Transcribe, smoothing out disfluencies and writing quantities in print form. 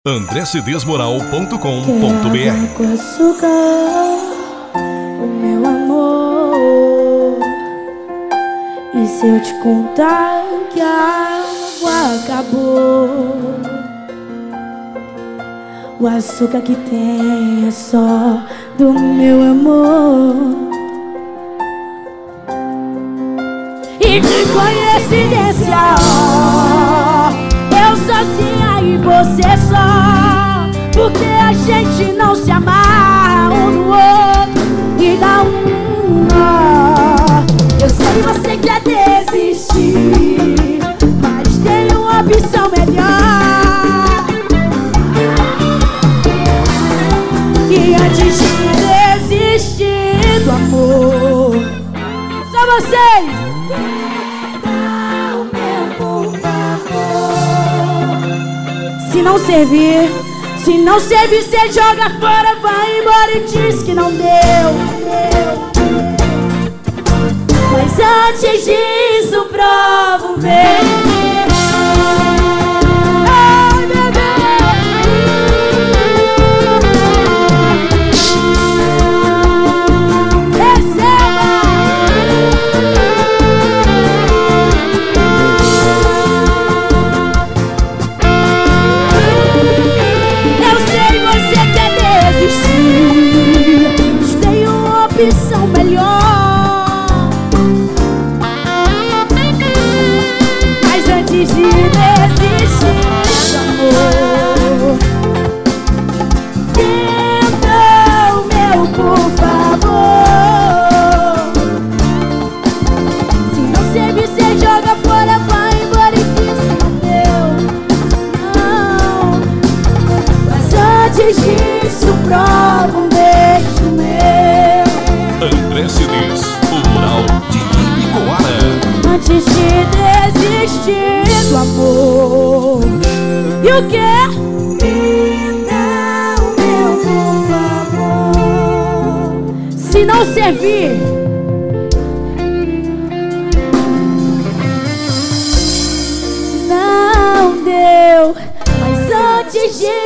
andrecedesmoral.com.br. Quero com açúcar, o meu amor. E se eu te contar que a água acabou? O açúcar que tem é só do meu amor. E te coincidência, eu sozinha e você só, porque a gente não se amarra um no outro e dá um nó. Eu sei você quer desistir, mas tem uma opção melhor. E antes de desistir do amor, só vocês. Se não servir, cê joga fora, vai embora e diz que não deu. Mas antes disso, prova um beijo. Ai, bebê. Opção melhor. Mas antes de desistir, amor, então, meu, por favor. Se não servir, cê joga fora, vai embora e diz que não deu. Não. Mas antes disso, prova um beijo meu. André Cedês, o mural de Ibicoara. Antes de desistir do amor. E o quê? Me dá o meu, por favor. Se não servir, não deu. Mas antes de